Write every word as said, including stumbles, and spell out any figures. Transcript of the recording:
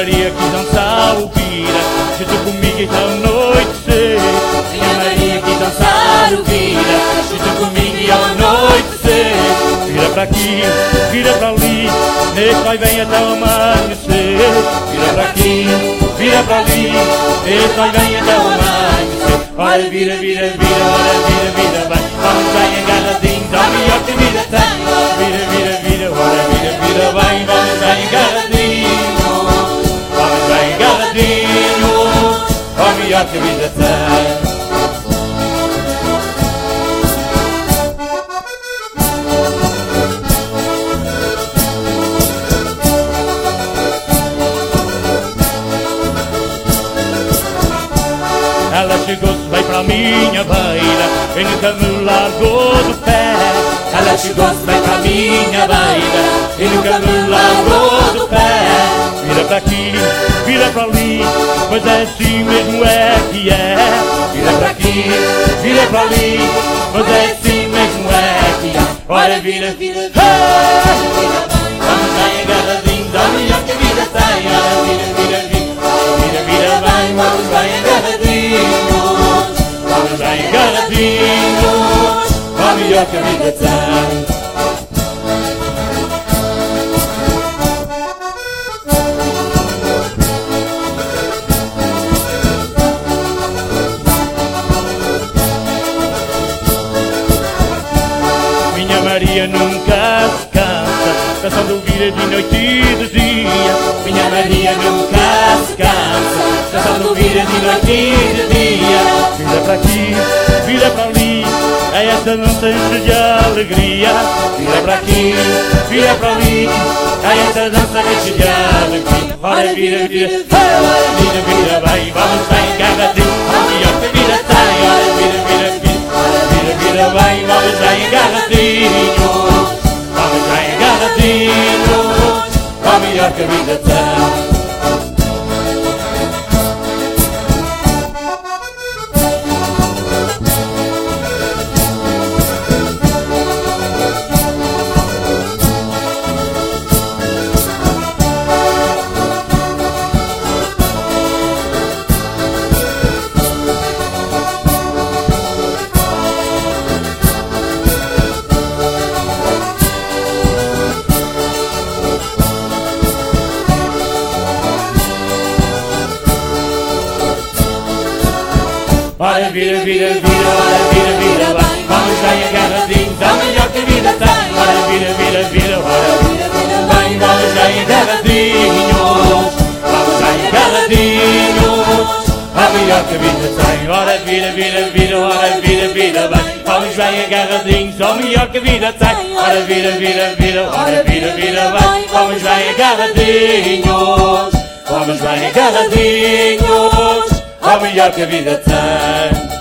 Maria quis dançar o vira, junto comigo então anoitecer. Minha Maria quis dançar o vira, junto comigo e ao anoitecer. Vira pra aqui, vira pra ali, nesse vai vem até o amanhecer. Vira pra aqui, Vira pra ali, nesse vai vem até o amanhecer. Ora vira, vira, vira, ora vira, vira, vai. Vamos bem agarradinhos, ao melhor que a vida tem. Vira, vira, vira, ora vira, vira, vai. Vamos bem agarradinhos, vamos bem agarradinhos, ao melhor que a vida tem. Ela chegou-se bem para a minha beira e nunca me largou do pé. ela chegou-se bem para a minha beira e nunca me largou do pé. Vira para aqui, vira para ali, pois é assim mesmo é que é. Vira para aqui, vira para ali, pois é assim mesmo é que é. Ora vira, vira, vira, Hey! vira bem, vamos bem agarradinhos, ao melhor que a vida tem. Ora vira, vira, vira, vira, vira bem, vamos bem agarradinhos, Vamos bem agarradinhos, ao melhor que a vida tem. Minha Maria nunca se cansa, dançando vira de noite e de dia. Minha Maria nunca se cansa, dançando vira de noite e de dia. Vira para aqui, vira para ali, é esta dança enche de alegria. Vira para aqui, Vira para ali, é esta dança enche de alegria. Ora vira, vira, vira, vira, vira bem, vamos bem agarradinhos, ao melhor que a vida tem. Ora vira, vira, vira, vira, vira bem, vamos bem agarradinhos, vamos bem agarradinhos, ao melhor que a vida tem. Ora vira, vira, vira, ora vira, vira bem, vamos bem agarradinhos, ao melhor que a vida tem. Ora vira, vira, vira, ora vira, vira bem, vamos bem agarradinhos, vamos bem agarradinhos, ao melhor que a vida tem. Ora vira, vira, vira, ora vira, vira bem, vamos bem agarradinhos, ao melhor que a vida tem. Ora vira, vira, vira, ora vira, vira bem, vamos bem agarradinhos, vamos bem agarradinhos, ao melhor que a vida tem.